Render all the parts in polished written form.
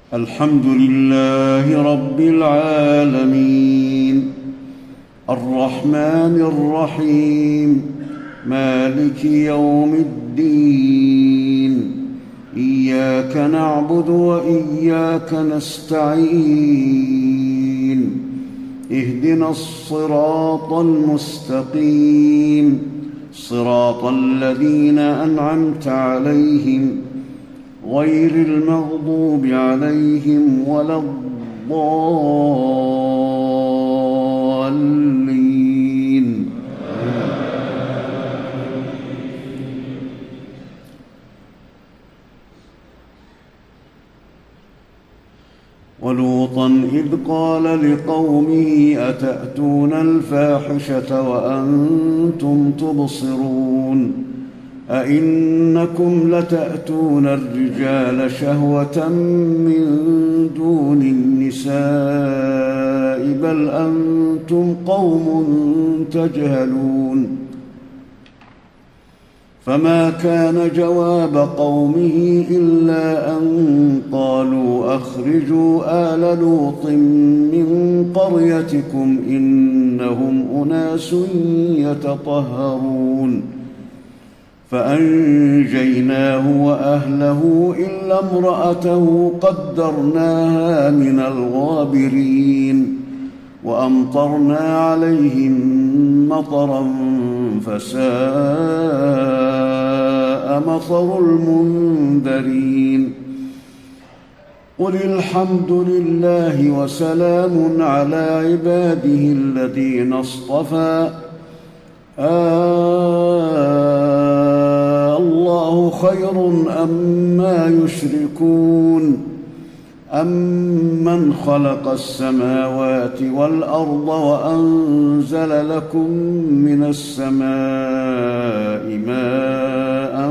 الحمد لله رب العالمين الرحمن الرحيم مالك يوم الدين إياك نعبد وإياك نستعين اهدنا الصراط المستقيم صراط الذين أنعمت عليهم غير المغضوب عليهم ولا الضالين. ولوطا إذ قال لقومه أتأتون الفاحشة وأنتم تبصرون أئنكم لتأتون الرجال شهوة من دون النساء بل أنتم قوم تجهلون. فما كان جواب قومه إلا أن قالوا أخرجوا آل لوط من قريتكم إنهم أناس يتطهرون فأنجيناه وأهله إلا امرأته قدرناها من الغابرين وأمطرنا عليهم مطرا فساء مطر المنذرين. قل الحمد لله وسلام على عباده الذين اصطفى الله خير أما يشركون أمن خلق السماوات والأرض وأنزل لكم من السماء ماء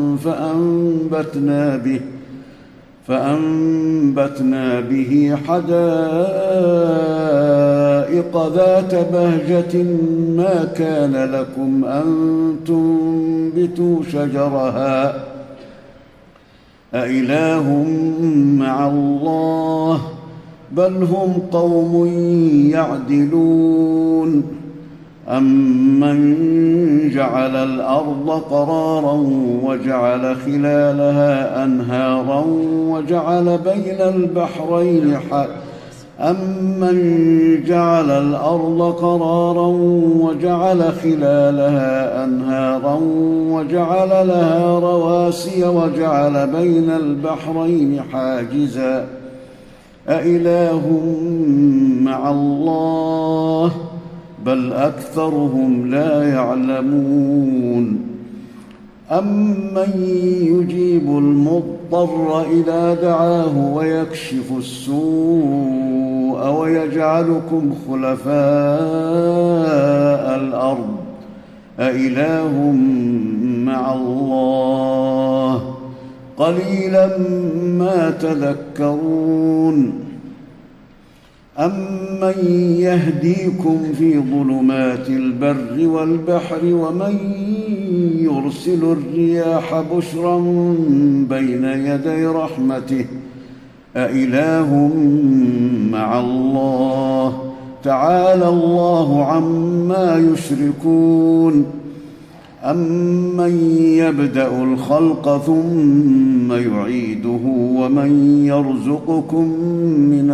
فأنبتنا به حدائق ذات بهجة ما كان لكم أن تنبتوا شجرها أإله مع الله بل هم قوم يعدلون. أمن جعل الأرض قرارا وجعل خلالها أنهارا وجعل بين البحرين أمن جعل الأرض قرارا وجعل خلالها أنهارا وجعل لها رواسي وجعل بين البحرين حاجزا أإله مع الله بل أكثرهم لا يعلمون. أمن يجيب المضطر إذا دعاه ويكشف السوء ويجعلكم خلفاء الأرض أإله مع الله قليلا ما تذكرون. أمن يهديكم في ظلمات البر والبحر ومن يرسل الرياح بشرا بين يدي رحمته أإله مع الله تعالى الله عما يشركون. أمن يبدأ الخلق ثم يعيده ومن يرزقكم من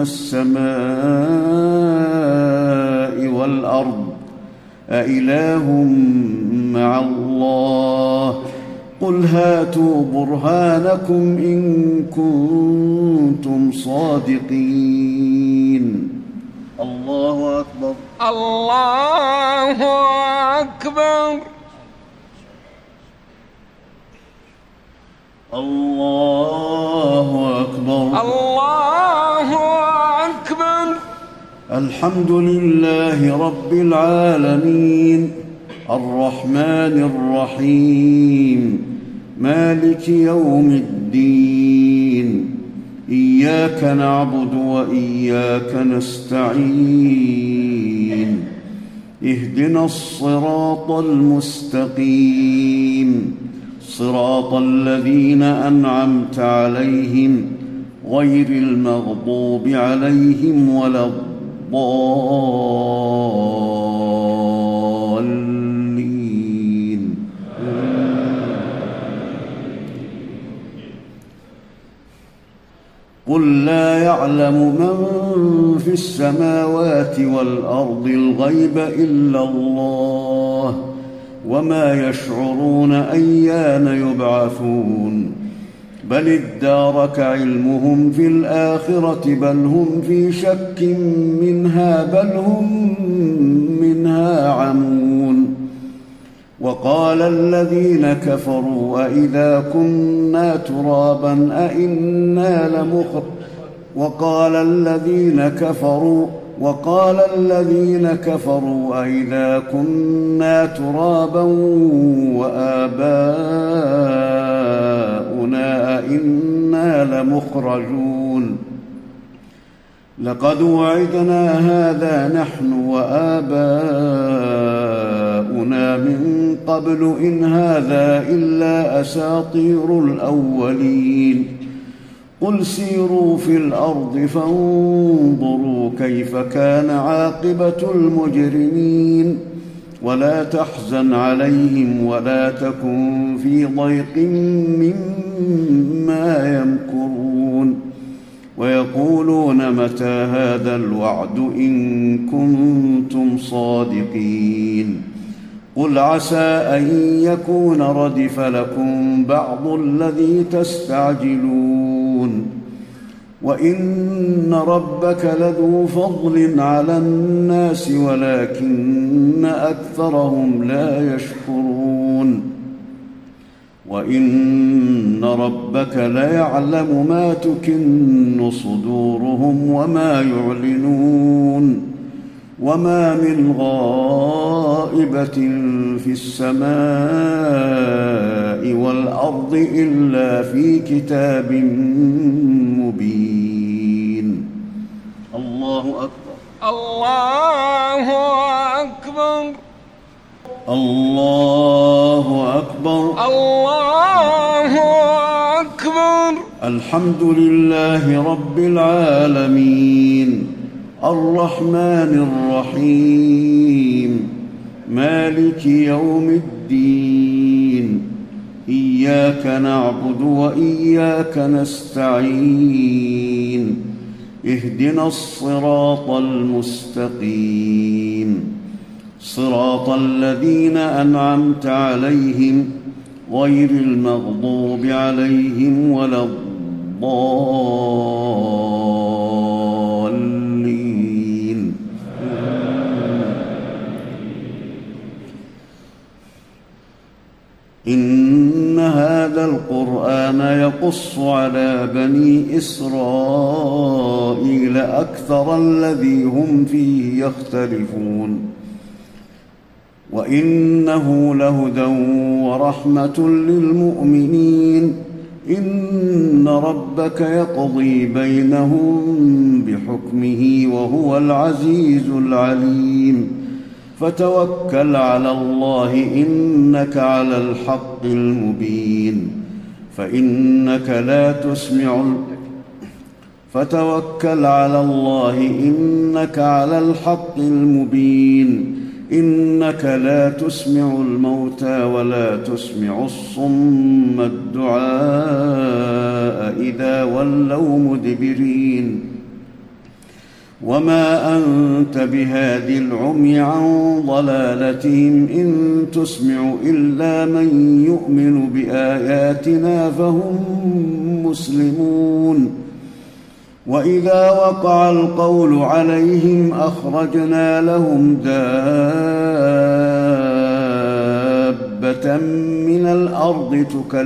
السماء والأرض أإله مع الله قل هاتوا برهانكم إن كنتم صادقين. الله أكبر الله أكبر الله أكبر الله أكبر. الحمد لله رب العالمين الرحمن الرحيم مالك يوم الدين إياك نعبد وإياك نستعين اهدنا الصراط المستقيم صراط الذين أنعمت عليهم غير المغضوب عليهم ولا الضالين. قل لا يعلم من في السماوات والأرض الغيب إلا الله وما يشعرون أيان يبعثون بل ادارك علمهم في الآخرة بل هم في شك منها بل هم منها عمون. وقال الذين كفروا أئذا كنا ترابا أئنا وقال الذين كفروا أئذا كنا ترابا وآباؤنا أئنا لمخرجون لقد وعدنا هذا نحن وآباؤنا من قبل إن هذا إلا أساطير الأولين. قل سيروا في الأرض فانظروا كيف كان عاقبة المجرمين ولا تحزن عليهم ولا تكن في ضيق مما يمكرون ويقولون متى هذا الوعد إن كنتم صادقين. قل عسى أن يكون ردف لكم بعض الذي تستعجلون وإن ربك لذو فضل على الناس ولكن أكثرهم لا يشكرون. وإن ربك ليعلم ما تكن صدورهم وما يعلنون وما من غائبة في السماء والأرض إلا في كتاب مبين. الله أكبر. الله أكبر. الله أكبر. الله أكبر. الحمد لله رب العالمين الرحمن الرحيم مالك يوم الدين إياك نعبد وإياك نستعين اهدنا الصراط المستقيم صراط الذين أنعمت عليهم غير المغضوب عليهم ولا الضالين. إن هذا القرآن يقص على بني إسرائيل أكثر الذي هم فيه يختلفون وإنه لهدى ورحمة للمؤمنين. إن ربك يقضي بينهم بحكمه وهو العزيز العليم. فتوكل على الله إنك على الحق المبين فتوكل على الله إنك على الحق المبين إنك لا تسمع الموتى ولا تسمع الصم الدعاء إذا ولوا مدبرين. وما أنت بهاد العمي عن ضلالتهم إن تسمع إلا من يؤمن بآياتنا فهم مسلمون. وإذا وقع القول عليهم أخرجنا لهم دابة من الأرض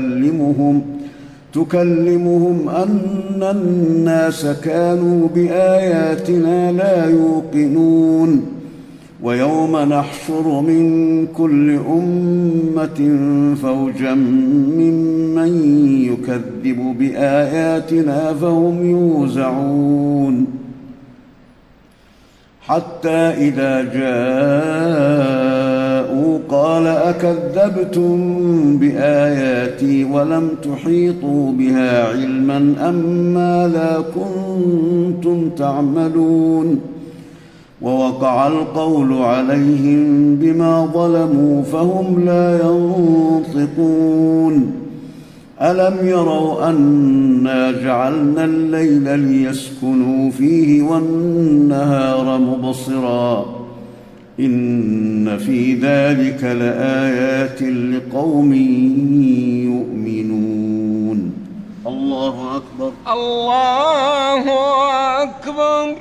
تكلمهم أن الناس كانوا بآياتنا لا يوقنون. ويوم نحشر من كل أمة فوجا ممن يكذب بآياتنا فهم يوزعون حتى إذا جاءوا قال أكذبتم بآياتي ولم تحيطوا بها علما أم ماذا كنتم تعملون ووقع القول عليهم بما ظلموا فهم لا ينطقون ألم يروا أنا جعلنا الليل ليسكنوا فيه والنهار مبصرا إن في ذلك لآيات لقوم يؤمنون. الله أكبر. الله أكبر.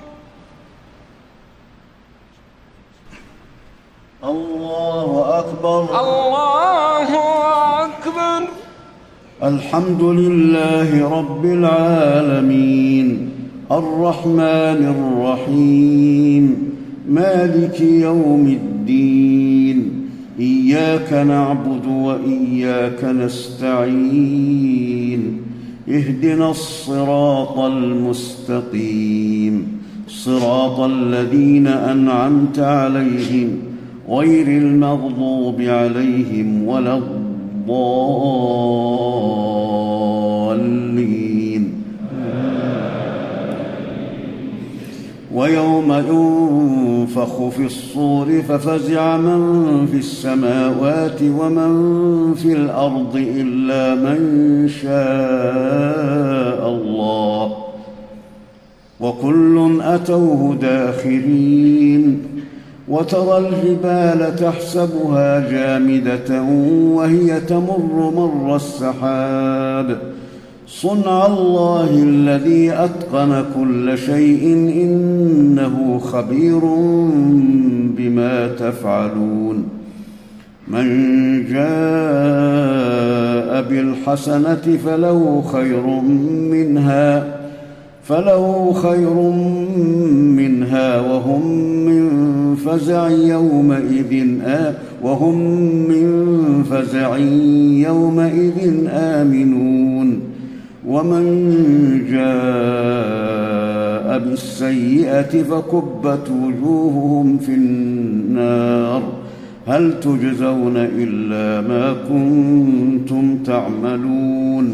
الله أكبر. الله أكبر. الحمد لله رب العالمين الرحمن الرحيم مالك يوم الدين إياك نعبد وإياك نستعين اهدنا الصراط المستقيم صراط الذين أنعمت عليهم غير المغضوب عليهم ولا الضالين. ويوم ينفخ في الصور ففزع من في السماوات ومن في الأرض إلا من شاء الله وكل أتوه داخرين. وترى الجبال تحسبها جامدة وهي تمر مر السحاب صنع الله الذي أتقن كل شيء إنه خبير بما تفعلون. من جاء بالحسنة فله خير منها وهم من فزع يومئذ آمنون. ومن جاء بالسيئة فكبت وجوههم في النار هل تجزون إلا ما كنتم تعملون.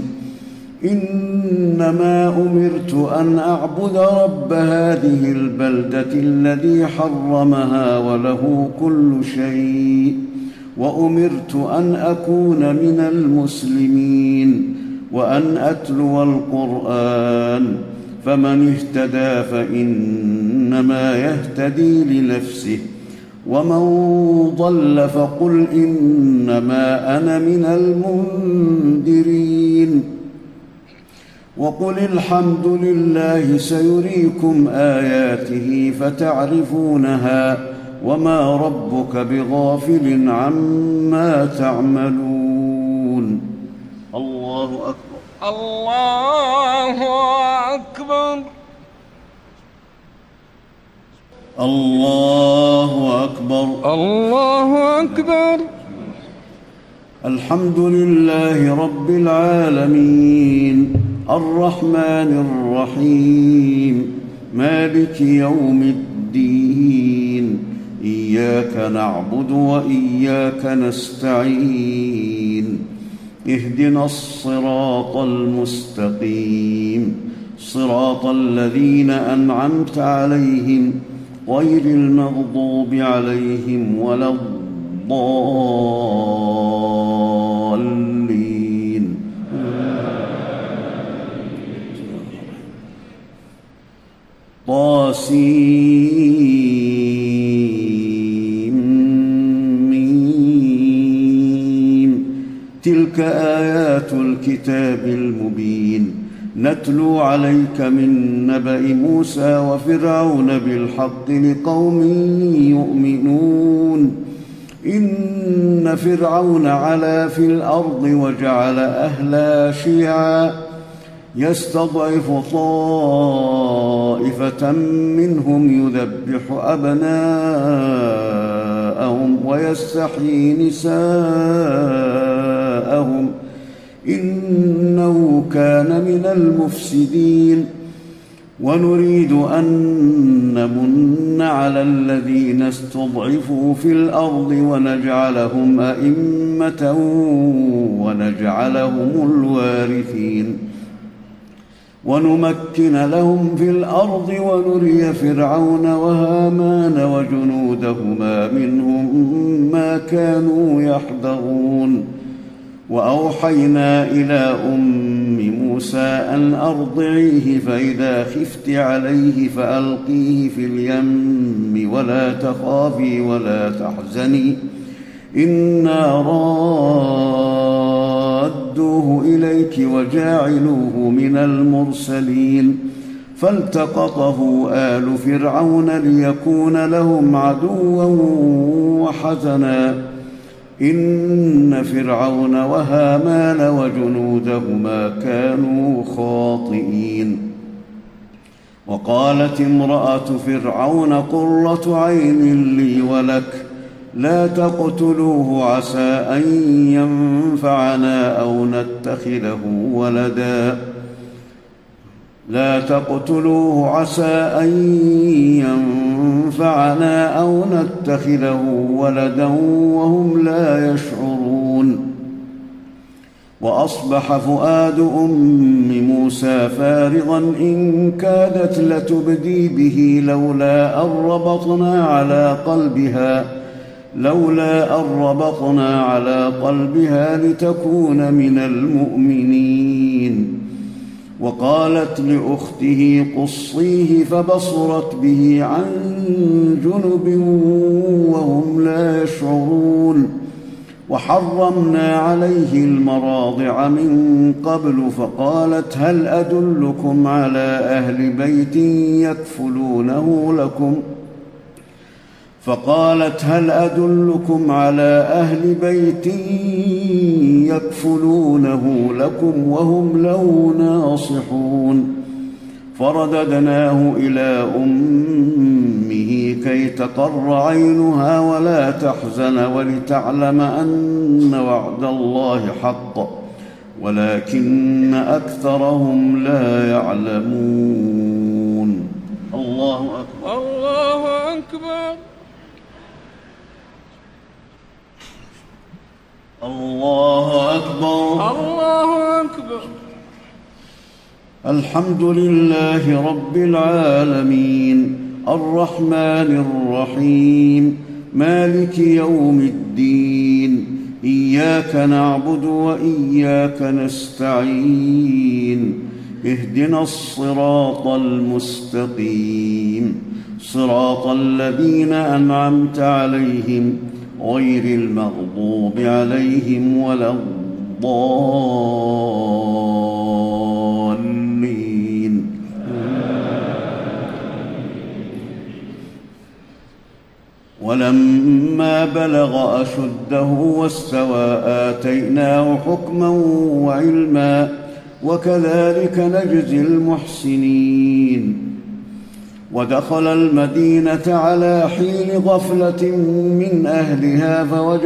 إنما أمرت أن أعبد رب هذه البلدة الذي حرمها وله كل شيء وأمرت أن أكون من المسلمين وأن أتلو القرآن فمن اهتدى فإنما يهتدي لنفسه ومن ضل فقل إنما أنا من المنذرين. وقل الحمد لله سيريكم آياته فتعرفونها وما ربك بغافل عما تعملون. الله أكبر. الله أكبر. الله أكبر. الله أكبر. الحمد لله رب العالمين الرحمن الرحيم مالك يوم الدين إياك نعبد وإياك نستعين اهدنا الصراط المستقيم صراط الذين أنعمت عليهم غير المغضوب عليهم ولا الضالين. طاسيم تلك آيات الكتاب المبين نتلو عليك من نبأ موسى وفرعون بالحق لقوم يؤمنون. إن فرعون علا في الأرض وجعل أهلها شيعا يستضعف طائفة منهم يذبح أبناءهم ويستحيي نساءهم إنه كان من المفسدين. ونريد أن نمن على الذين استضعفوا في الأرض ونجعلهم أئمة ونجعلهم الوارثين ونمكن لهم في الأرض ونري فرعون وهامان وجنودهما منهم ما كانوا يحذرون وأوحينا إلى أم موسى أن أرضعيه فإذا خفت عليه فألقيه في اليم ولا تخافي ولا تحزني إنا رادوه إليك وجاعلوه من المرسلين فالتقطه آل فرعون ليكون لهم عدوا وحزنا إن فرعون وهامان وجنودهما كانوا خاطئين وقالت امرأة فرعون قرة عين لي ولك لا تقتلوه عسى أن ينفعنا أو نتخذه ولدا وهم لا يشعرون وأصبح فؤاد أم موسى فارغا إن كادت لتبدي به لولا أن ربطنا على قلبها لتكون من المؤمنين وقالت لأخته قصيه فبصرت به عن جنب وهم لا يشعرون وحرمنا عليه المراضع من قبل فقالت هل أدلكم على أهل بيت يكفلونه لكم وهم له ناصحون فرددناه إلى أمه كي تقر عينها ولا تحزن ولتعلم أن وعد الله حق ولكن أكثرهم لا يعلمون. الله أكبر. الله أكبر. الله أكبر. الله أكبر. الحمد لله رب العالمين الرحمن الرحيم مالك يوم الدين إياك نعبد وإياك نستعين اهدنا الصراط المستقيم صراط الذين أنعمت عليهم غير المغضوب عليهم ولا الضالين. ولما بلغ أشده واستوى آتيناه حكما وعلما وكذلك نجزي المحسنين. ودخل المدينة على حين غفلة من أهلها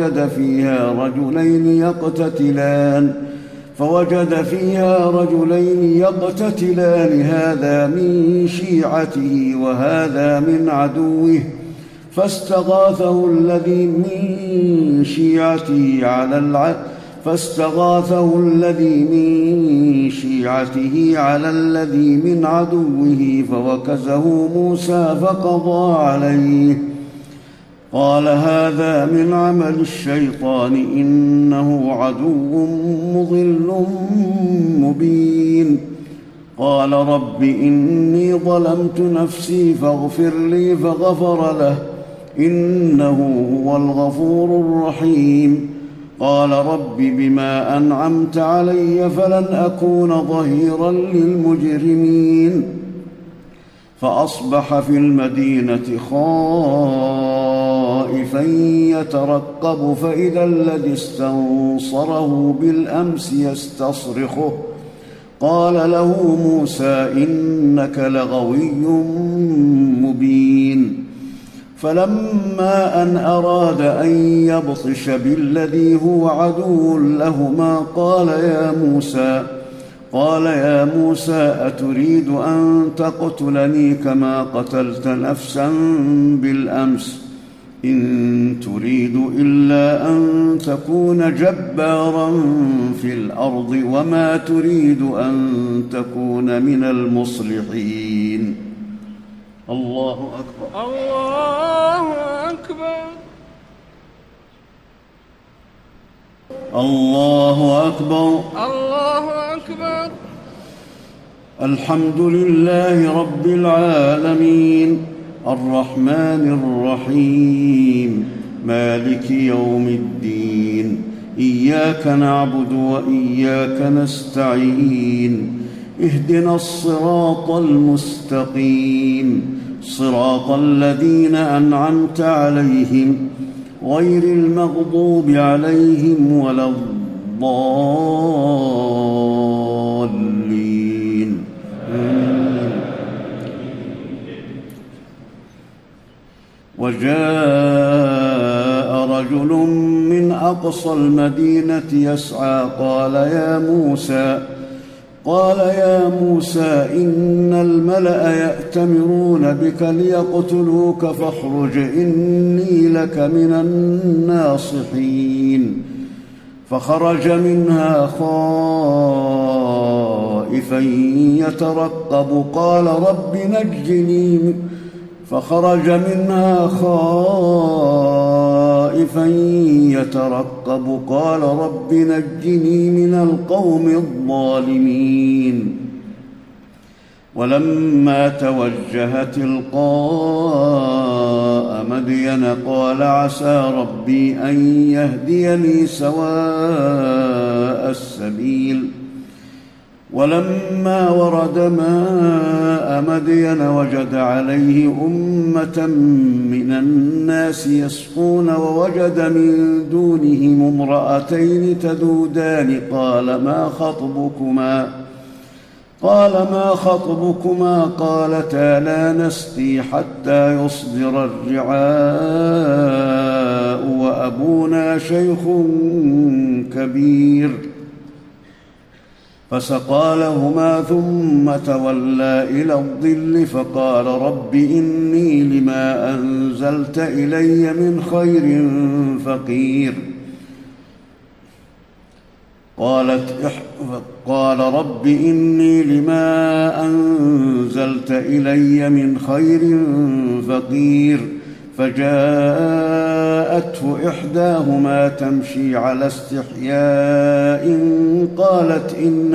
فوجد فيها رجلين يقتتلان هذا من شيعته وهذا من عدوه فاستغاثه الذي من شيعته على الذي من عدوه فوكزه موسى فقضى عليه قال هذا من عمل الشيطان إنه عدو مضل مبين. قال رب إني ظلمت نفسي فاغفر لي فغفر له إنه هو الغفور الرحيم. قال رب بما أنعمت علي فلن أكون ظهيرا للمجرمين. فأصبح في المدينة خائفا يترقب فإذا الذي استنصره بالأمس يستصرخه قال له موسى إنك لغوي مبين. فلما أن أراد أن يبطش بالذي هو عدو لهما قال يا موسى أتريد أن تقتلني كما قتلت نفسا بالأمس إن تريد إلا أن تكون جبارا في الأرض وما تريد أن تكون من المصلحين. الله أكبر. الله أكبر. الله أكبر. الله أكبر. الحمد لله رب العالمين الرحمن الرحيم مالك يوم الدين إياك نعبد وإياك نستعين اهدنا الصراط المستقيم صراط الذين أنعمت عليهم غير المغضوب عليهم ولا الضالين. وجاء رجل من أقصى المدينة يسعى قال يا موسى إن الملأ يأتمرون بك ليقتلوك فاخرج إني لك من الناصحين. فخرج منها خائفا يترقب قال رب نجني من القوم الظالمين. ولما توجه تلقاء مدين قال عسى ربي أن يهديني سواء السبيل. ولما ورد ماء مدين وجد عليه أمة من الناس يسقون ووجد من دونهم امرأتين تذودان قال ما خطبكما قالتا لا نسقي حتى يصدر الرعاء وأبونا شيخ كبير. فسقى لهما ثم تولى إلى الظل فقال رب إني لما أنزلت إلي من خير فقير. قال رب إني لما أنزلت إلي من خير فقير. فجاءته إحداهما تمشي على استحياء قالت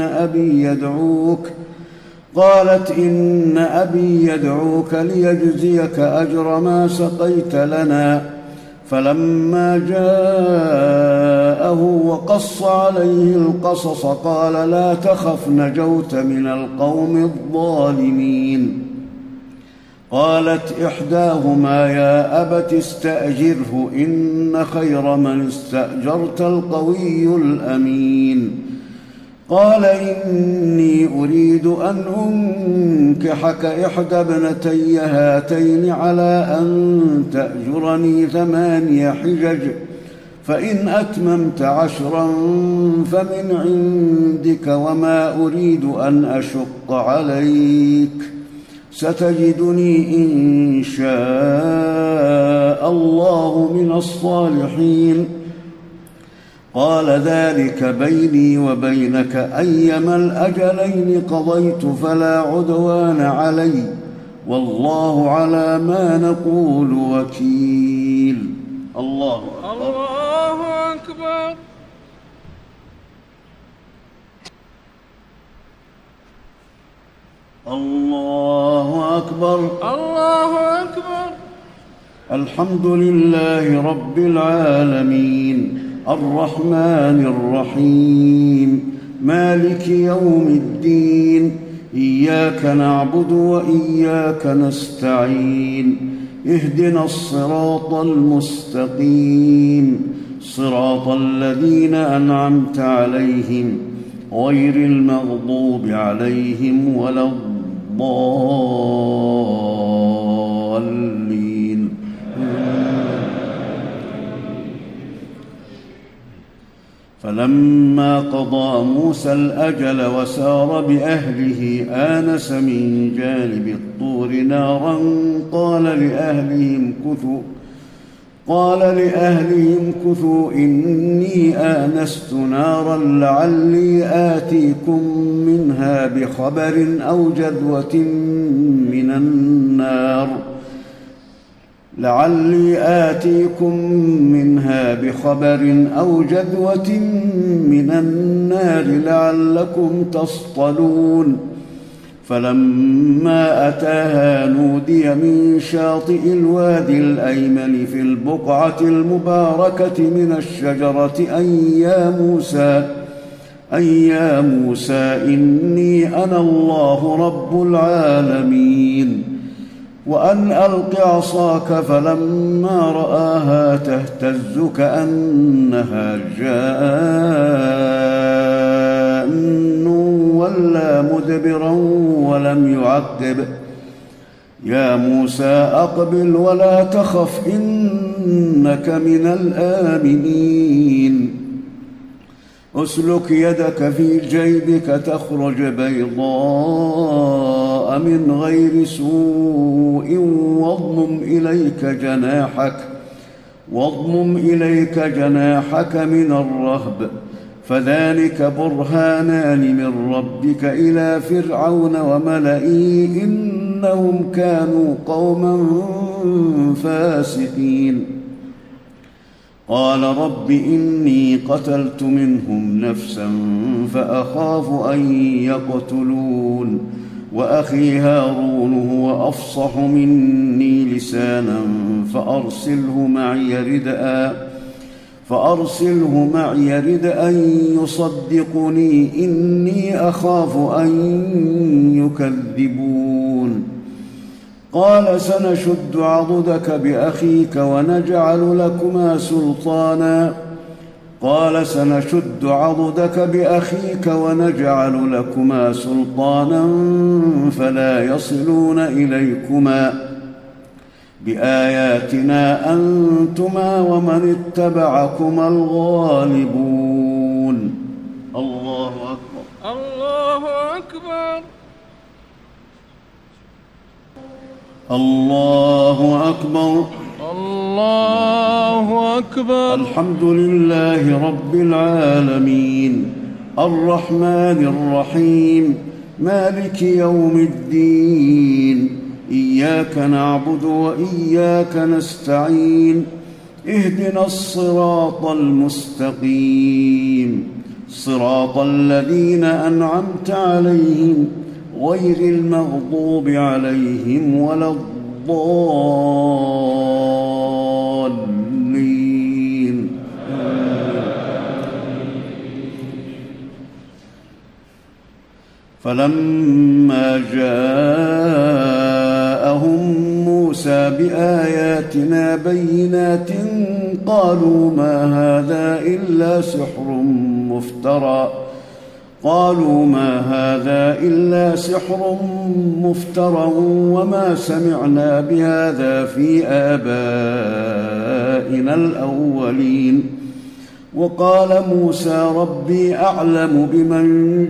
إن أبي يدعوك ليجزيك أجر ما سقيت لنا. فلما جاءه وقص عليه القصص قال لا تخف نجوت من القوم الظالمين. قالت إحداهما يا أبت استأجره إن خير من استأجرت القوي الأمين. قال إني أريد أن أنكحك إحدى ابنتي هاتين على أن تأجرني 8 حجج فإن أتممت 10 فمن عندك وما أريد أن أشق عليك ستجدني إن شاء الله من الصالحين. قال ذلك بيني وبينك أيما الأجلين قضيت فلا عدوان علي والله على ما نقول وكيل. الله أكبر. الله أكبر. الله أكبر. الحمد لله رب العالمين الرحمن الرحيم مالك يوم الدين إياك نعبد وإياك نستعين اهدنا الصراط المستقيم صراط الذين أنعمت عليهم غير المغضوب عليهم ولا الضالين. فلما قضى موسى الأجل وسار بأهله آنس من جانب الطور نارا قال لأهلهم كثوا إني آنست نارا لعلي آتيكم منها بخبر أو جذوة من النار لعلكم تصطلون. فلما أتاها نودي من شاطئ الوادي الأيمن في البقعة المباركة من الشجرة أن يا موسى إني أنا الله رب العالمين وأن ألق عصاك. فلما رآها تهتز كأنها جان ولى مدبرا ولم يعقب. يا موسى أقبل ولا تخف إنك من الآمنين. أسلك يدك في جيبك تخرج بيضاء من غير سوء واضمم إليك جناحك من الرهب فذلك برهانان من ربك إلى فرعون وملئه إنهم كانوا قوما فاسقين. قال رب إني قتلت منهم نفسا فأخاف أن يقتلون وأخي هارون هو أفصح مني لسانا فأرسله معي ردءا يصدقني إني أخاف أن يكذبون. قال سنشد عضدك بأخيك ونجعل لكما سلطانا فلا يصلون إليكما بآياتنا أنتما ومن اتبعكما الغالبون. الله أكبر. الله أكبر. الله أكبر. الله أكبر. الحمد لله رب العالمين الرحمن الرحيم مالك يوم الدين إياك نعبد وإياك نستعين اهدنا الصراط المستقيم صراط الذين أنعمت عليهم غير المغضوب عليهم ولا الضالين. فلما جاءهم موسى بآياتنا بينات قالوا ما هذا إلا سحر مفترى وما سمعنا بهذا في آبائنا الأولين. وقال موسى ربي أعلم بمن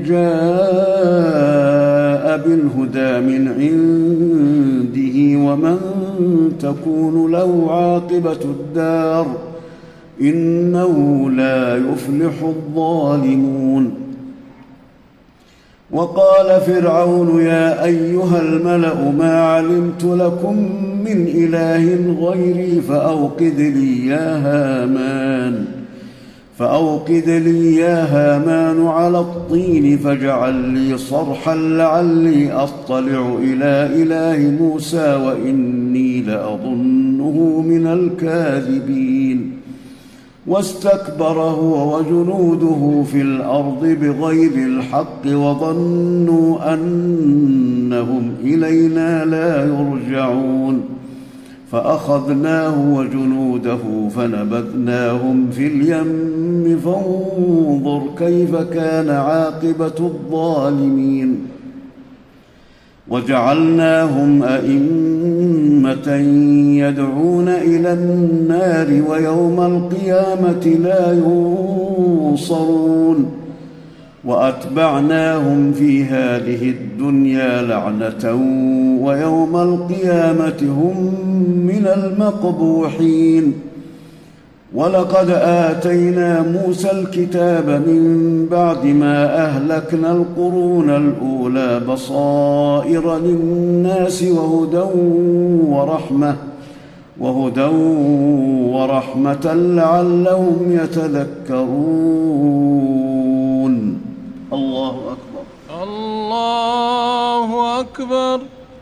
جاء بالهدى من عنده ومن تكون له عاقبة الدار إنه لا يفلح الظالمون. وقال فرعون يا أيها الملأ ما علمت لكم من إله غيري فأوقد لي يا هامان على الطين فاجعل لي صرحا لعلي أطلع إلى إله موسى وإني لأظنه من الكاذبين. واستكبر هو وجنوده في الأرض بغير الحق وظنوا أنهم إلينا لا يرجعون. فأخذناه وجنوده فنبذناهم في اليم فانظر كيف كان عاقبة الظالمين. وجعلناهم أئمة أمة يدعون إلى النار ويوم القيامة لا ينصرون وأتبعناهم في هذه الدنيا لعنة ويوم القيامة هم من المقبوحين ولقد آتينا موسى الكتاب من بعد ما أهلكنا القرون الأولى بصائر للناس وهدى ورحمة لعلهم يتذكرون. الله أكبر. الله أكبر.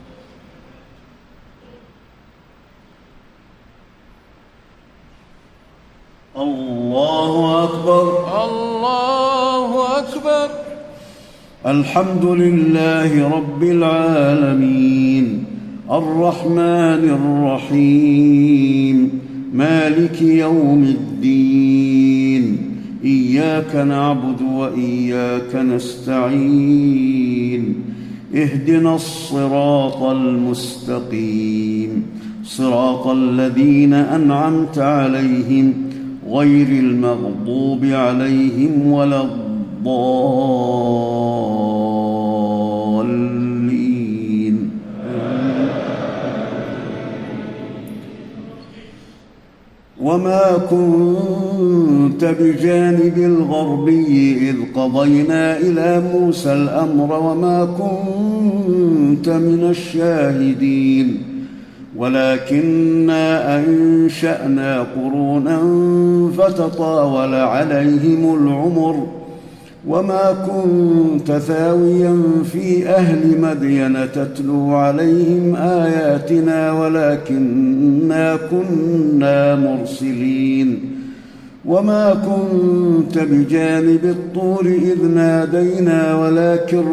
الله أكبر. الله أكبر. الحمد لله رب العالمين الرحمن الرحيم مالك يوم الدين إياك نعبد وإياك نستعين اهدنا الصراط المستقيم صراط الذين أنعمت عليهم غير المغضوب عليهم ولا الضالين. وما كنت بجانب الغربي إذ قضينا إلى موسى الأمر وما كنت من الشاهدين ولكننا أنشأنا قرونا فتطاول عليهم العمر وما كنت ثاويا في أهل مدين تتلو عليهم آياتنا ولكننا كنا مرسلين وما كنت بجانب الطور إذ نادينا ولكن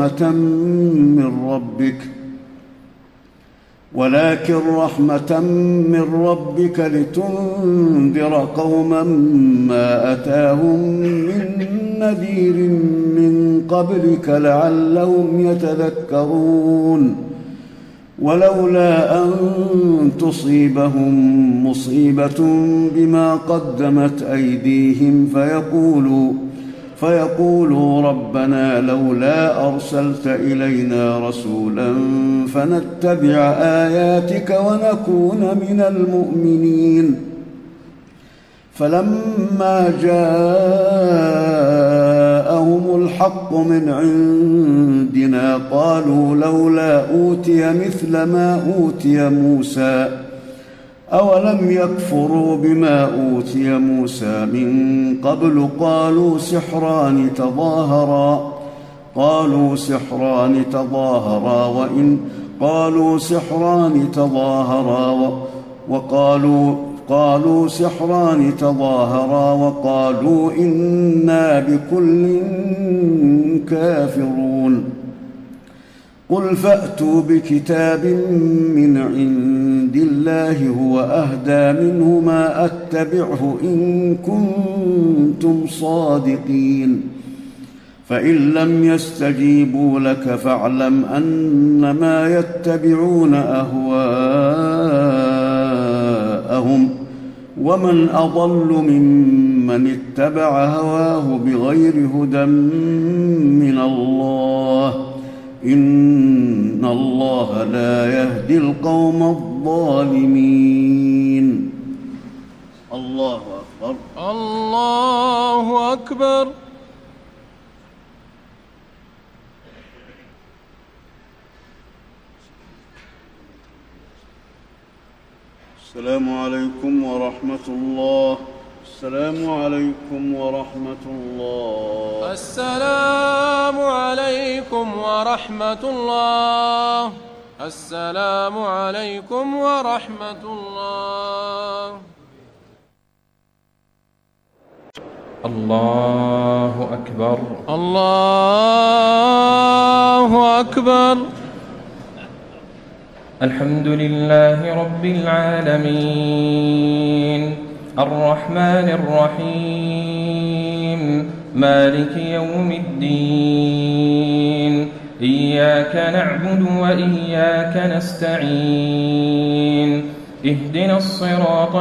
رحمة من ربك لتنذر قوما ما أتاهم من نذير من قبلك لعلهم يتذكرون ولولا أن تصيبهم مصيبة بما قدمت أيديهم فيقولوا ربنا لولا أرسلت إلينا رسولا فنتبع آياتك ونكون من المؤمنين فلما جاءهم الحق من عندنا قالوا لولا أوتي مثل ما أوتي موسى أولم يكفروا بما أوتي موسى من قبل قالوا سحران تظاهرا وقالوا إنا بكل كافرون قل فأتوا بكتاب من عند الله هو أهدى منه ما أتبعه إن كنتم صادقين فإن لم يستجيبوا لك فاعلم أنما يتبعون أهواءهم ومن أضل ممن اتبع هواه بغير هدى من الله إن الله لا يهدي القوم الظالمين. الله أكبر. الله أكبر. السلام عليكم ورحمة الله. السلام عليكم ورحمة الله. السلام عليكم ورحمة الله. السلام عليكم ورحمة الله. الله أكبر. الله أكبر. الحمد لله رب العالمين الرحمن الرحيم مالك يوم الدين إياك نعبد وإياك نستعين اهدنا الصراط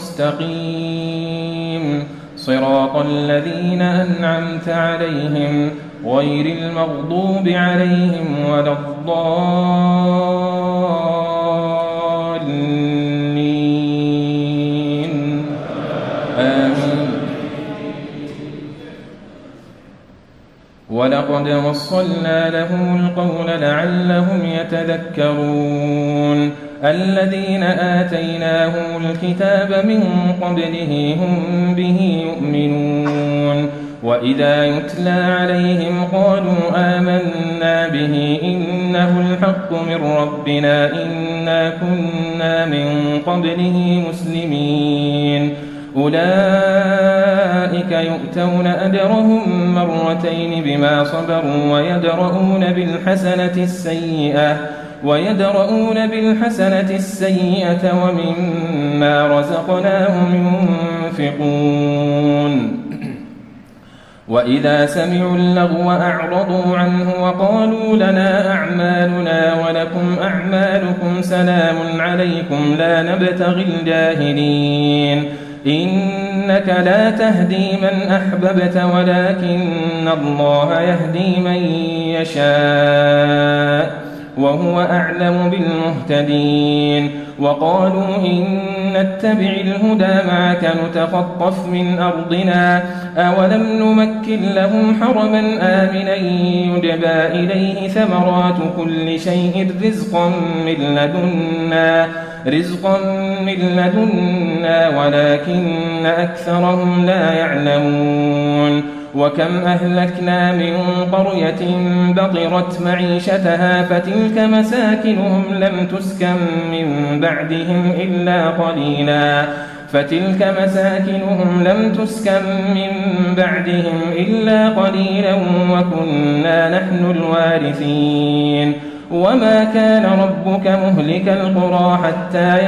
المستقيم صراط الذين أنعمت عليهم غير المغضوب عليهم ولا الضالين آمين. ولقد وصلنا لهم القول لعلهم يتذكرون الذين آتيناهم الكتاب من قبله هم به يؤمنون وإذا يتلى عليهم قالوا آمنا به إنه الحق من ربنا إنا كنا من قبله مسلمين أولئك يؤتون أجرهم مرتين بما صبروا ويدرؤون بالحسنة السيئة ومما رزقناهم ينفقون وإذا سمعوا اللغو أعرضوا عنه وقالوا لنا أعمالنا ولكم أعمالكم سلام عليكم لا نبتغي الجاهلين إنك لا تهدي من أحببت ولكن الله يهدي من يشاء وهو أعلم بالمهتدين وقالوا إن نتبع الهدى معك نتخطف من أرضنا أولم نمكن لهم حرما آمنا يجبى إليه ثمرات كل شيء رزقا من لدنا ولكن أكثرهم لا يعلمون وكم أهلكنا من قرية بطرت معيشتها فتلك مساكنهم لم تسكن من بعدهم إلا قليلا وكنا نحن الوارثين وما كان ربك مهلك القرى حتى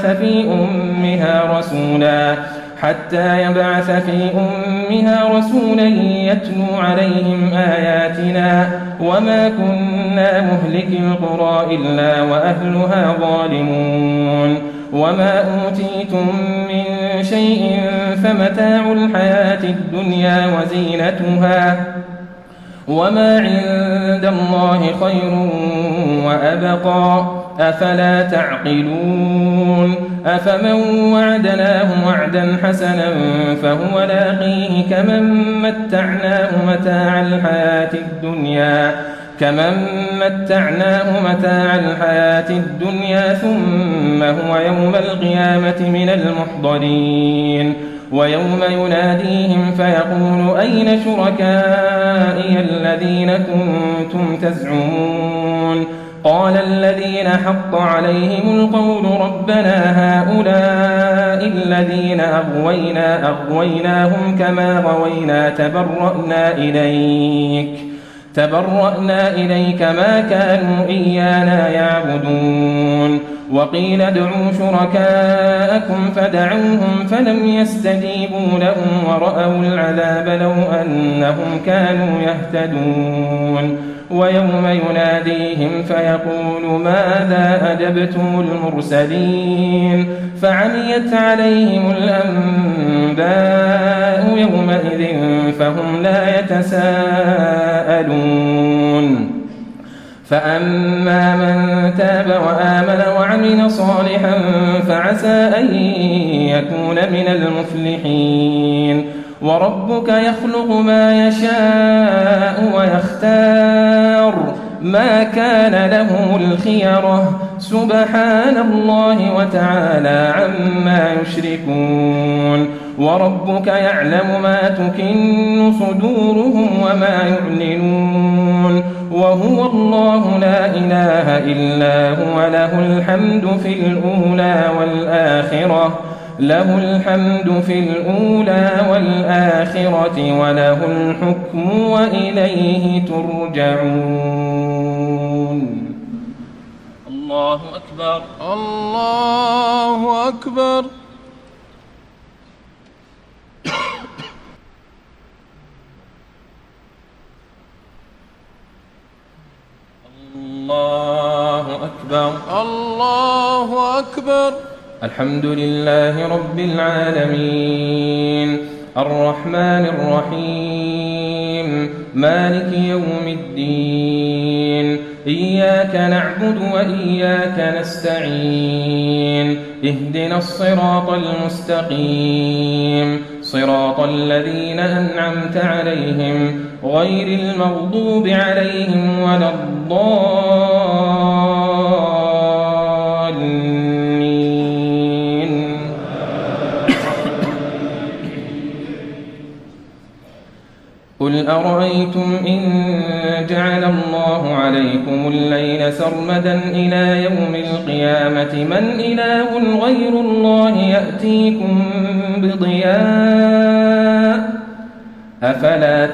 يبعث في أمها رسولا يتلو عليهم آياتنا وما كنا مهلك القرى إلا وأهلها ظالمون وما أوتيتم من شيء فمتاع الحياة الدنيا وزينتها وما عند الله خير وأبقى أفلا تعقلون أفمن وعدناه وعدا حسنا فهو لاقيه كمن متعناه متاع الحياة الدنيا ثم هو يوم القيامة من المحضرين ويوم يناديهم فيقول أين شركائي الذين كنتم تزعمون قال الذين حق عليهم القول ربنا هؤلاء الذين أغويناهم كما غوينا تبرأنا إليك ما كانوا إيانا يعبدون وقيل ادعوا شركاءكم فدعوهم فلم يستجيبوا لهم ورأوا العذاب لو أنهم كانوا يهتدون ويوم يناديهم فيقول ماذا أجبتم المرسلين فعميت عليهم الأنباء يومئذ فهم لا يتساءلون فأما من تاب وآمن وعمل صالحا فعسى أن يكون من المفلحين وربك يخلق ما يشاء ويختار ما كان لهم الخيرة سبحان الله وتعالى عما يشركون وربك يعلم ما تكن صدورهم وما يعلنون وهو الله لا إله إلا هو له الحمد في الأولى والآخرة وله الحكم وإليه ترجعون. الله أكبر الله أكبر. أكبر. الله أكبر. الحمد لله رب العالمين الرحمن الرحيم مالك يوم الدين إياك نعبد وإياك نستعين اهدنا الصراط المستقيم صراط الذين أنعمت عليهم غير المغضوب عليهم ولا الضالين. قل أرأيتم إن جعل الله عليكم الليل سرمدا إلى يوم القيامة من إله غير الله يأتيكم بضياء أفلا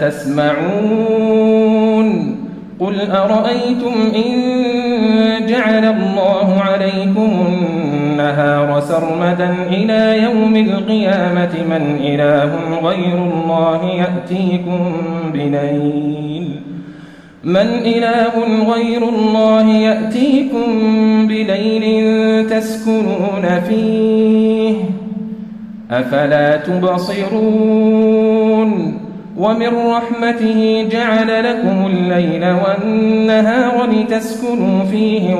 تسمعون. قل أرأيتم إن جعل الله عليكم النهار سرمدا إلى يوم القيامة من إله غير الله يأتيكم بليل تسكنون فيه أفلا تبصرون. ومن رحمته جعل لكم الليل والنهار لتسكنوا فيه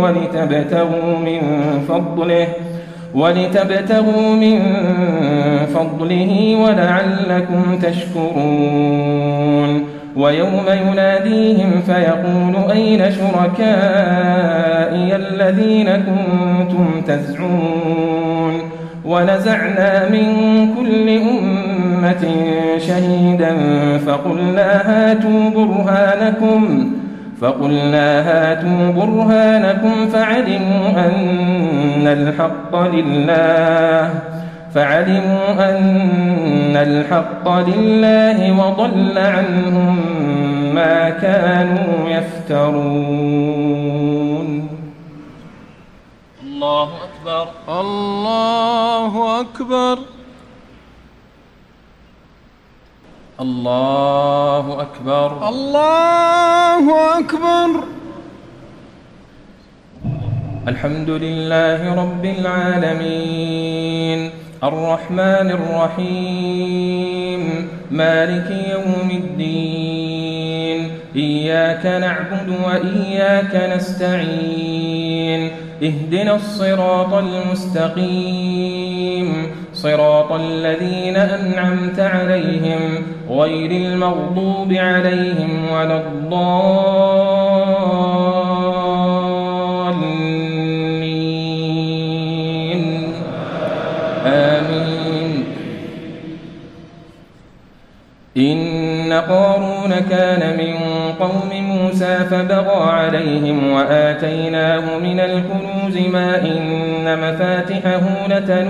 ولتبتغوا من فضله ولعلكم تشكرون. ويوم يناديهم فيقول أين شركائي الذين كنتم تزعمون. ونزعنا من كل أمة شهيدا فقلنا هاتوا برهانكم فعلموا أن الحق لله وضل عنهم ما كانوا يفترون. الله أكبر. الله أكبر. الله أكبر. الله أكبر. الحمد لله رب العالمين الرحمن الرحيم مالك يوم الدين إياك نعبد وإياك نستعين اهدنا الصراط المستقيم صراط الذين أنعمت عليهم غير المغضوب عليهم ولا الضالين. آمين. إن قارون كان من قوم موسى فبغى عليهم وآتيناه من الكنوز ما إن مفاتحه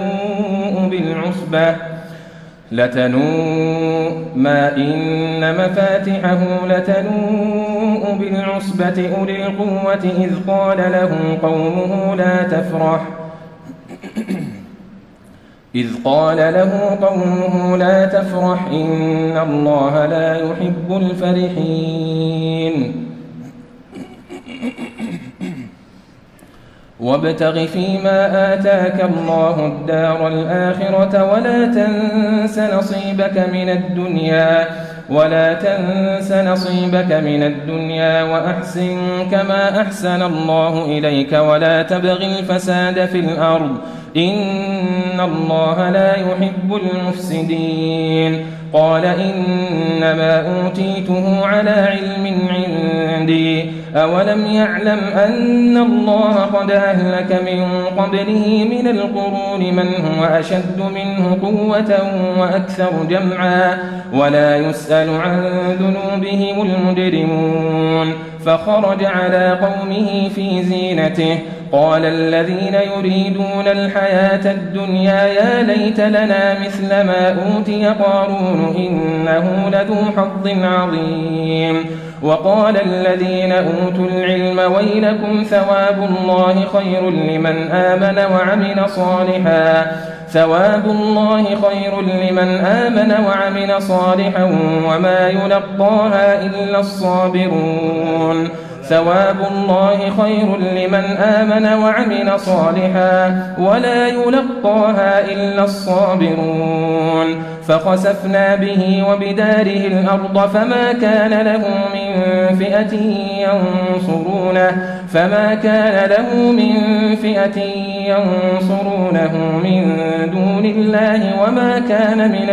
لتنوء بالعصبة أولي القوة إذ قال له قومه لا تفرح إن الله لا يحب الفرحين. وابتغ فيما آتاك الله الدار الآخرة ولا تنس نصيبك من الدنيا وأحسن كما أحسن الله إليك ولا تبغ الفساد في الأرض إن الله لا يحب المفسدين. قال إنما أوتيته على علم عندي أولم يعلم أن الله قد أهلك من قبله من القرون من هو أشد منه قوة وأكثر جمعا ولا يسأل عن ذنوبهم المجرمون. فخرج على قومه في زينته قال الذين يريدون الحياة الدنيا يا ليت لنا مثل ما أوتي قارون إنه لذو حظ عظيم. وقال الذين أوتوا العلم ويلكم ثواب الله خير لمن آمن وعمل صالحا وما يلقاها إلا الصابرون. ثواب الله خير لمن آمن وعمل صالحا ولا يلقاها إلا الصابرون فخسفنا به وبداره الأرض فما كان له من فئة ينصرونه من دون الله وما كان من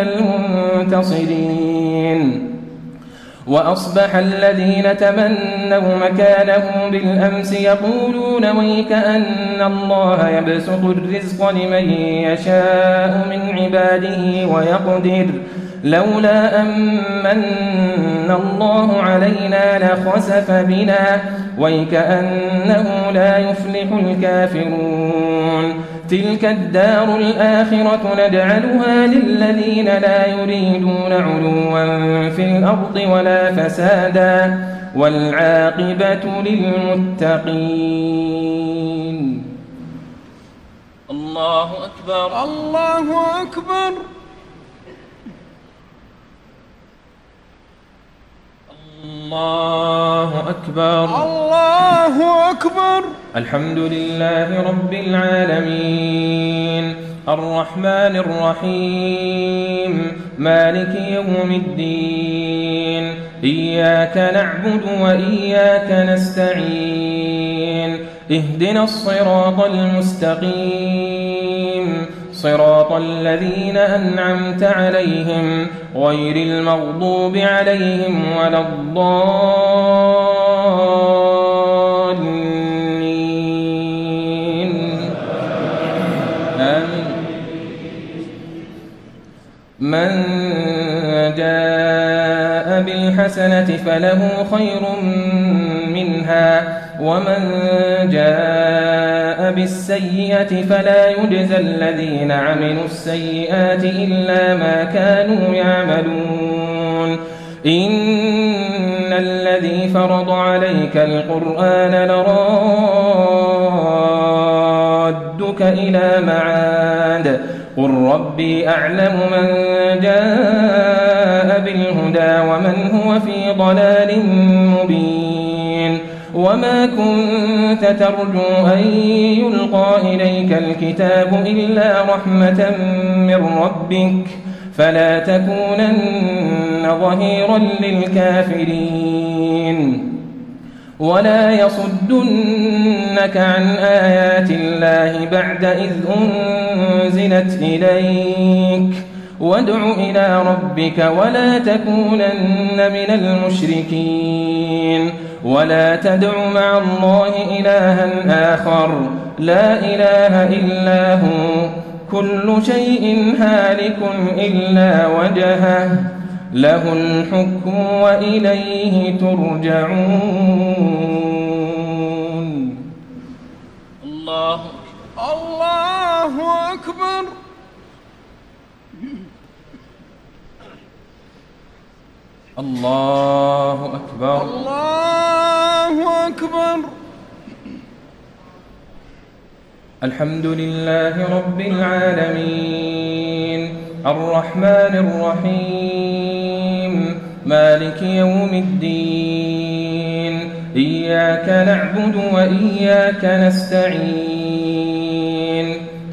المنتصرين وأصبح الذين تمنوا مكانه بالأمس يقولون ويكأن الله يبسط الرزق لمن يشاء من عباده ويقدر لولا أمن الله علينا لخسف بنا ويكأنه لا يفلح الكافرون تلك الدار الآخرة نجعلها للذين لا يريدون علوا في الأرض ولا فسادا والعاقبة للمتقين. الله أكبر الله أكبر الله أكبر الله أكبر. الحمد لله رب العالمين الرحمن الرحيم مالك يوم الدين إياك نعبد وإياك نستعين اهدنا الصراط المستقيم صراط الذين أنعمت عليهم غير المغضوب عليهم ولا الضالين آمين. من جاء بالحسنة فله خير منها ومن جاء بالسيئة فلا يجزى الذين عملوا السيئات إلا ما كانوا يعملون إن الذي فرض عليك القرآن لرادك إلى معاد قل ربي أعلم من جاء بالهدى ومن هو في ضلال مبين وما كنت ترجو أن يلقى إليك الكتاب إلا رحمة من ربك فلا تكونن ظهيرا للكافرين ولا يصدنك عن آيات الله بعد إذ أنزلت إليك وادع إلى ربك ولا تكونن من المشركين ولا تدع مع الله إلها آخر لا إله إلا هو كل شيء هالك إلا وجهه له الحكم وإليه ترجعون. الله أكبر الله أكبر الله أكبر. الحمد لله رب العالمين الرحمن الرحيم مالك يوم الدين إياك نعبد وإياك نستعين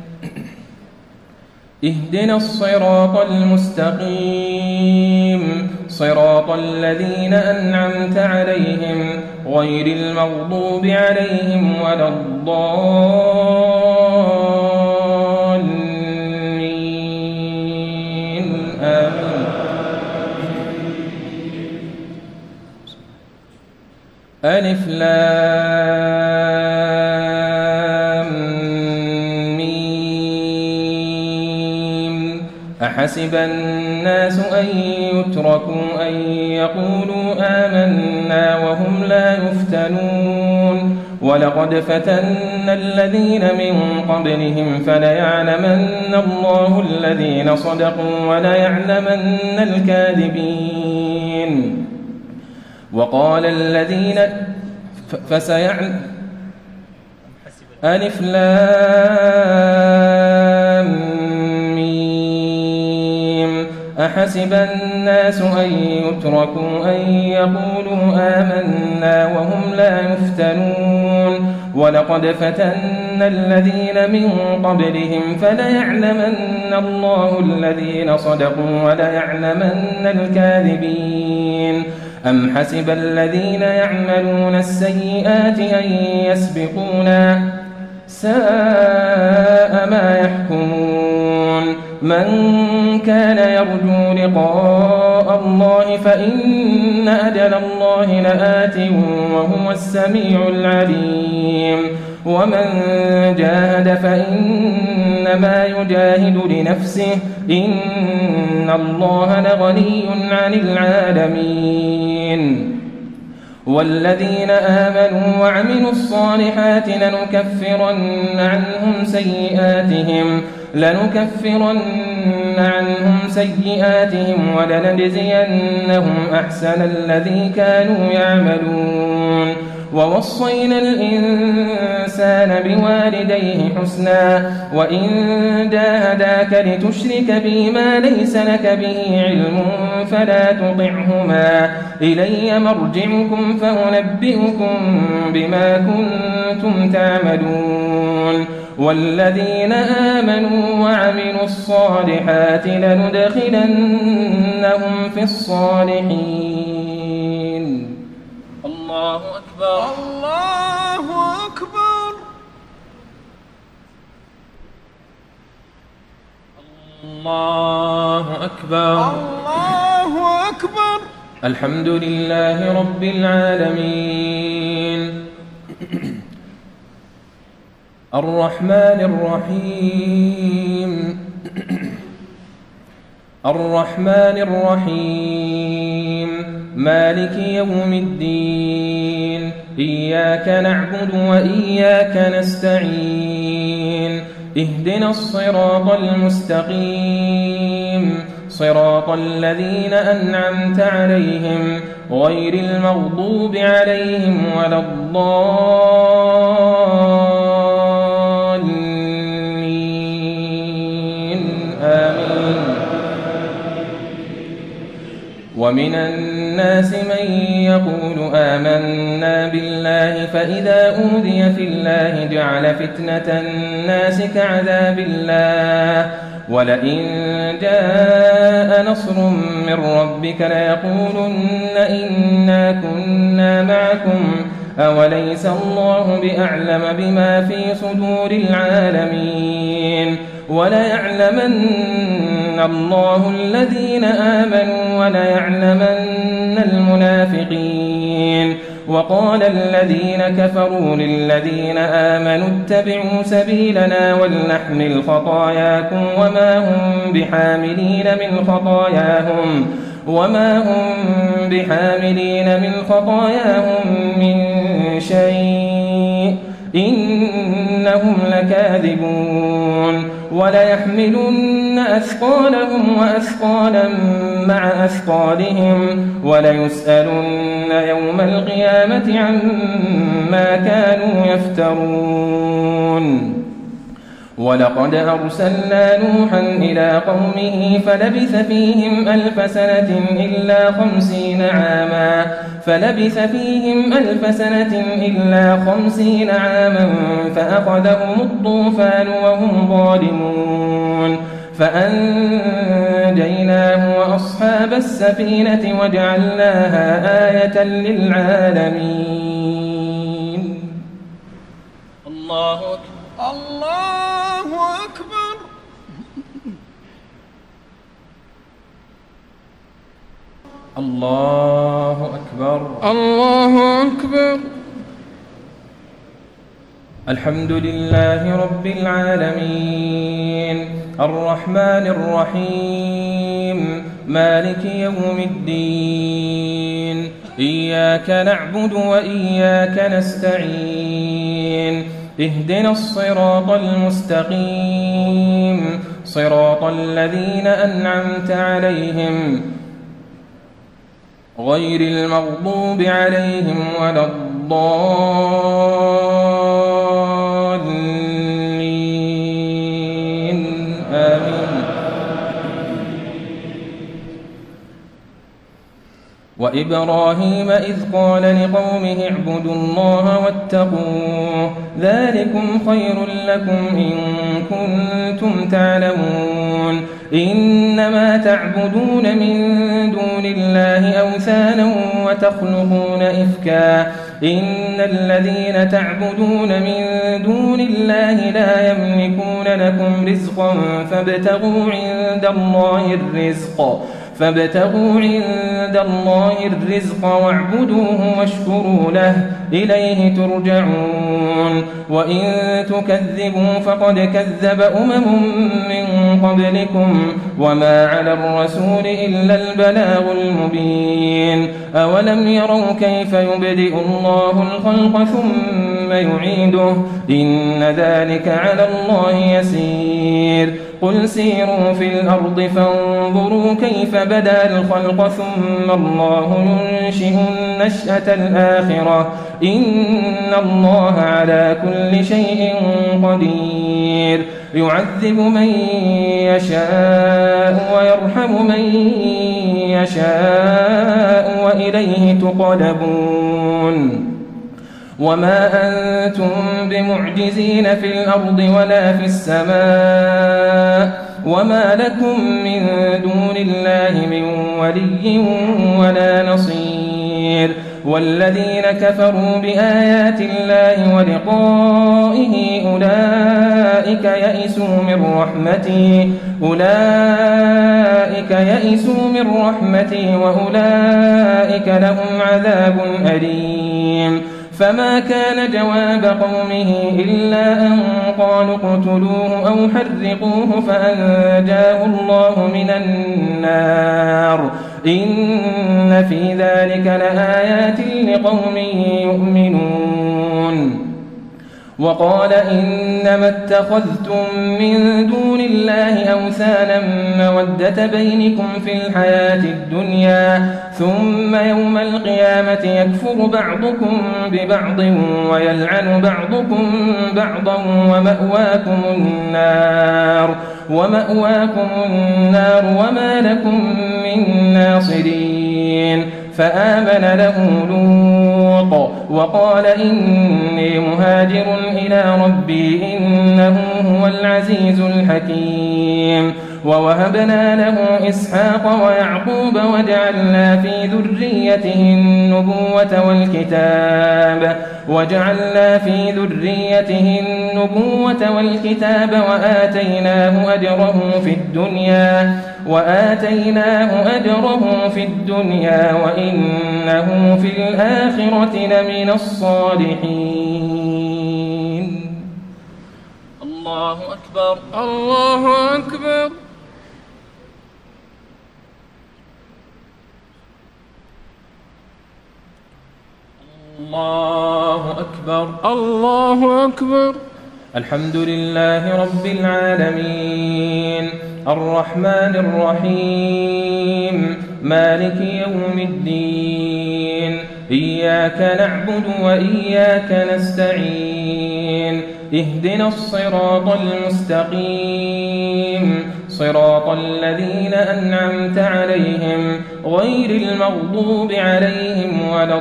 اهدنا الصراط المستقيم صراط الذين أنعمت عليهم غير المغضوب عليهم ولا الضالين آمين. ألف لام ميم أحسب الناس أن يتركوا أن يقولوا آمنا وهم لا يفتنون ولقد فتنا الذين من قبلهم فليعلمن الله الذين صدقوا وليعلمن الكاذبين وقال الذين فسيعلم ألف لام أحسب الناس أن يتركوا أن يقولوا آمنا وهم لا يفتنون ولقد فتنا الذين من قبلهم فليعلمن الله الذين صدقوا وليعلمن الكاذبين أم حسب الذين يعملون السيئات أن يسبقونا ساء ما يحكمون من كان يرجو لقاء الله فإن أجل الله لآت وهو السميع العليم ومن جاهد فإنما يجاهد لنفسه إن الله لغني عن العالمين والذين آمنوا وعملوا الصالحات لنكفرن عنهم سيئاتهم ولنجزينهم أحسن الذي كانوا يعملون ووصينا الإنسان بوالديه حسنا وإن جاهداك لتشرك بي ما ليس لك به علم فلا تطعهما إلي مرجعكم فأنبئكم بما كنتم تعملون والذين آمنوا وعملوا الصالحات لندخلنهم في الصالحين. الله أكبر الله أكبر الله أكبر الله أكبر. الحمد لله رب العالمين الرحمن الرحيم مالك يوم الدين إياك نعبد وإياك نستعين اهدنا الصراط المستقيم صراط الذين أنعمت عليهم غير المغضوب عليهم ولا الضالين آمين. ومن الناس من يقول آمنا بالله فإذا أوذي في الله جعل فتنة الناس كعذاب الله ولئن جاء نصر من ربك ليقولن إنا كنا معكم أوليس الله بأعلم بما في صدور العالمين وليعلمن الله الذين آمنوا وليعلمن المنافقين. وقال الذين كفروا للذين آمنوا اتبعوا سبيلنا ولنحمل خطاياكم وما هم بحاملين من خطاياهم من شيء إنهم لكاذبون وليحملن أثقالهم وأثقالا مع أثقالهم وليسألن يوم القيامة عما كانوا يفترون. ولقد أرسلنا نوحا إلى قومه فلبث فيهم ألف سنة إلا 50 عاما فأخذهم الطوفان وهم ظالمون فأنجيناه وأصحاب السفينة وجعلناها آية للعالمين. الله أكبر الله أكبر. الله أكبر الله أكبر. الحمد لله رب العالمين الرحمن الرحيم مالك يوم الدين إياك نعبد وإياك نستعين اهدنا الصراط المستقيم صراط الذين أنعمت عليهم غير المغضوب عليهم ولا الضالين آمين. وإبراهيم إذ قال لقومه اعبدوا الله واتقوه ذلكم خير لكم إن كنتم تعلمون إنما تعبدون من دون الله أوثانا وتخلقون إفكا إن الذين تعبدون من دون الله لا يملكون لكم رزقا فابتغوا عند الله الرزق واعبدوه واشكروا له إليه ترجعون وإن تكذبوا فقد كذب من قبلكم وما على الرسول إلا البلاغ المبين أولم يروا كيف يبدئ الله الخلق ثم يعيده إن ذلك على الله يسير قل سيروا في الأرض فانظروا كيف بدأ الخلق ثم الله ينشئ النشأة الآخرة إن الله على كل شيء قدير يعذب من يشاء ويرحم من يشاء وإليه تقلبون وما أنتم بمعجزين في الأرض ولا في السماء وما لكم من دون الله من ولي ولا نصير والذين كفروا بآيات الله ولقائه أولئك يئسوا من رحمتي وأولئك لهم عذاب أليم فما كان جواب قومه إلا أن قالوا اقتلوه أو حرقوه فأنجاه الله من النار إن في ذلك لآيات لقوم يؤمنون وقال إنما اتخذتم من دون الله أوثانا مودة بينكم في الحياة الدنيا ثم يوم القيامة يكفر بعضكم ببعض ويلعن بعضكم بعضا ومأواكم النار وما لكم من ناصرين فآمن له لوط وقال إني مهاجر إلى ربي إنه هو العزيز الحكيم ووهبنا له إسحاق ويعقوب وجعلنا في ذريته النبوة والكتاب وآتيناه أجره في الدنيا وإنه في الآخرة لمن الصالحين الله أكبر الله أكبر الله أكبر الله أكبر الحمد لله رب العالمين الرحمن الرحيم مالك يوم الدين إياك نعبد وإياك نستعين اهدنا الصراط المستقيم صراط الذين أنعمت عليهم غير المغضوب عليهم ولا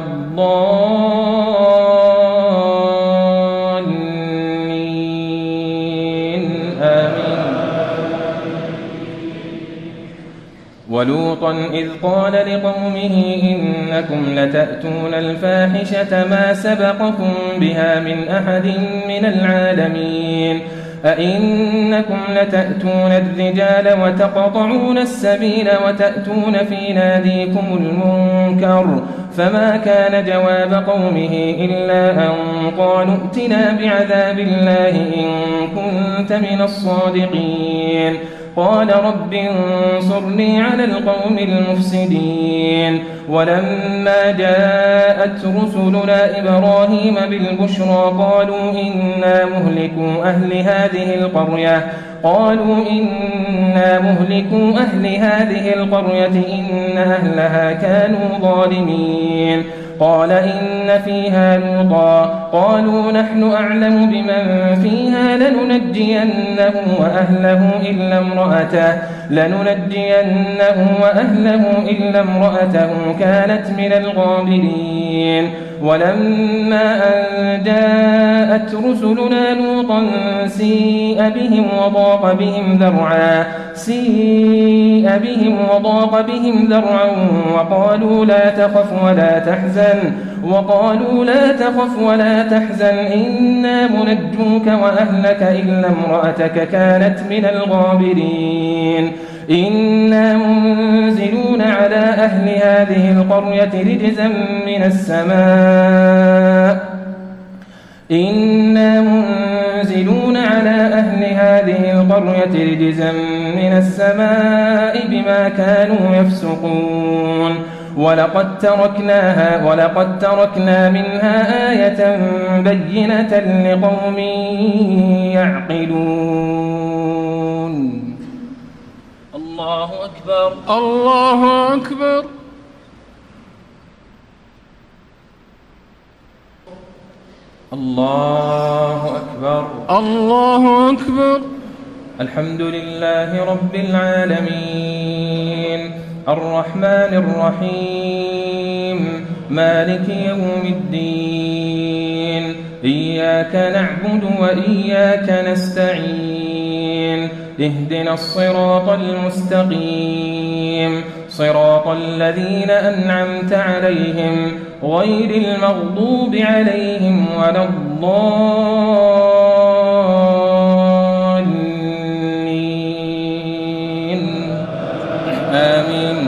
الضالين آمين ولوطا إذ قال لقومه إنكم لتأتون الفاحشة ما سبقكم بها من أحد من العالمين أئنكم لتأتون الرجال وتقطعون السبيل وتأتون في ناديكم المنكر فما كان جواب قومه إلا أن قالوا ائتنا بعذاب الله إن كنت من الصادقين قال رب انصرني على القوم المفسدين ولما جاءت رسلنا إبراهيم بالبشرى قالوا إنا مهلكو أهل هذه القرية إن أهلها كانوا ظالمين قال إن فيها لوطا قالوا نحن أعلم بمن فيها لننجينه وأهله إلا امرأته كانت من الغابرين ولما أن جاءت رسلنا لوطا سيء بهم وضاق بهم ذرعا وقالوا لا تخف ولا تحزن إنا منجوك وأهلك إلا امرأتك كانت من الغابرين إنا منزلون على أهل هذه القرية رجزا من السماء بما كانوا يفسقون ولقد تركنا منها آية بينة لقوم يعقلون. الله أكبر الله أكبر. الله أكبر الله أكبر. الحمد لله رب العالمين الرحمن الرحيم مالك يوم الدين إياك نعبد وإياك نستعين اهدنا الصراط المستقيم صراط الذين أنعمت عليهم غير المغضوب عليهم ولا الضالين آمين.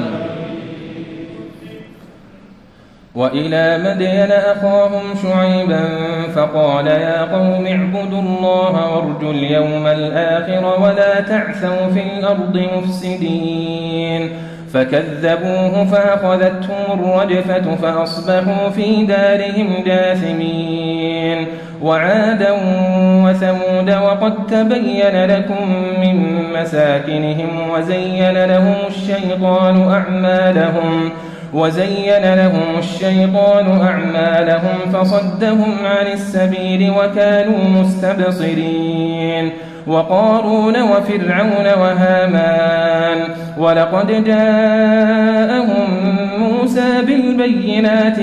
وإلى مدين أخاهم شعيبا فقال يا قوم اعبدوا الله وارجوا اليوم الآخر ولا تعثوا في الأرض مفسدين فكذبوه فأخذتهم الرجفة فأصبحوا في دارهم جاثمين. وعادا وثمود وقد تبين لكم من مساكنهم وزين لهم الشيطان أعمالهم فصدهم عن السبيل وكانوا مستبصرين. وقارون وفرعون وهامان ولقد جاءهم موسى بالبينات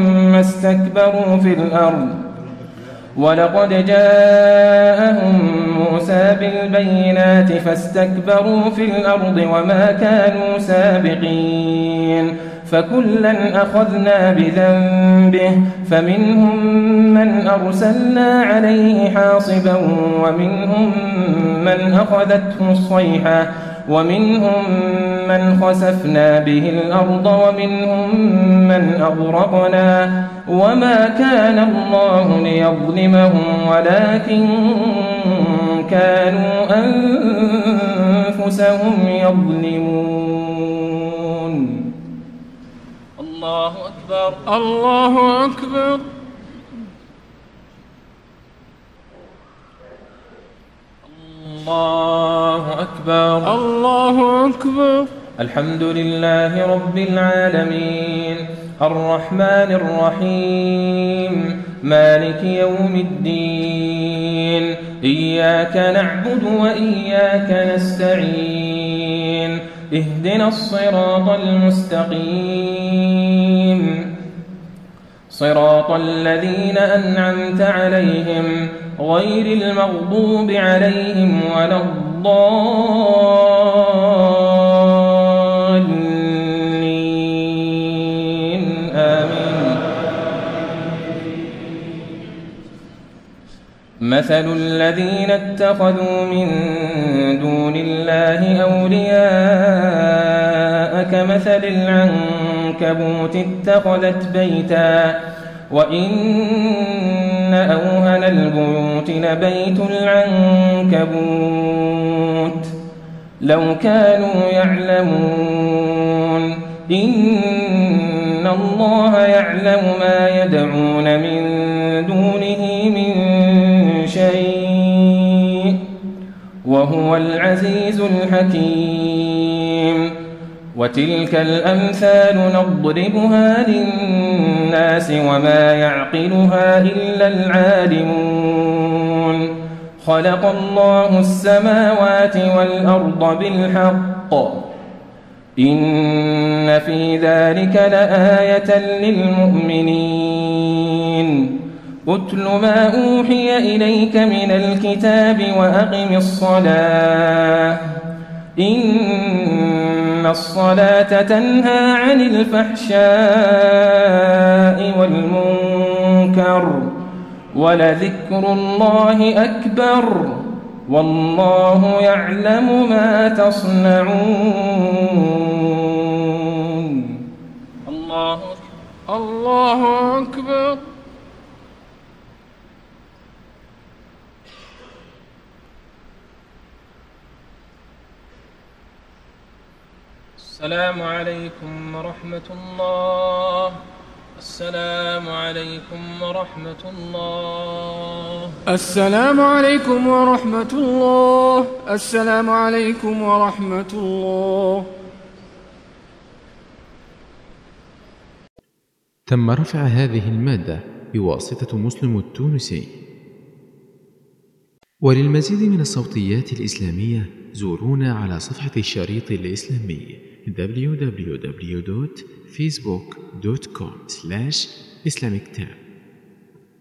فاستكبروا في الأرض وما كانوا سابقين. فكلا أخذنا بذنبه فمنهم من أرسلنا عليه حاصبا ومنهم من أخذته الصيحة ومنهم من خسفنا به الأرض ومنهم من أغرقنا وما كان الله ليظلمهم ولكن كانوا أنفسهم يظلمون. الله أكبر الله أكبر. الله أكبر الله أكبر. الحمد لله رب العالمين الرحمن الرحيم مالك يوم الدين إياك نعبد وإياك نستعين اهدنا الصراط المستقيم صراط الذين أنعمت عليهم غير المغضوب عليهم ولا الضالين آمين. مثل الذين اتخذوا من دون الله أولياء كمثل العنكبوت اتخذت بيتا وإن أوهن البيوت لبيت العنكبوت لو كانوا يعلمون إن الله يعلم ما يدعون من دونه من شيء وهو العزيز الحكيم. وتلك الأمثال نضربها للناس الناس وما يعقلها إلا العالمون خلق الله السماوات والأرض بالحق إن في ذلك لآية للمؤمنين أتل ما أوحي إليك من الكتاب وأقم الصلاة إن الصلاة تنهى عن الفحشاء والمنكر ولذكر الله أكبر والله يعلم ما تصنعون. الله أكبر. السلام عليكم ورحمة الله. السلام عليكم ورحمة الله. السلام عليكم ورحمة الله. السلام عليكم ورحمة الله. تم رفع هذه المادة بواسطة مسلم التونسي. وللمزيد من الصوتيات الإسلامية زورونا على صفحة الشريط الإسلامي www.facebook.com/islamictab.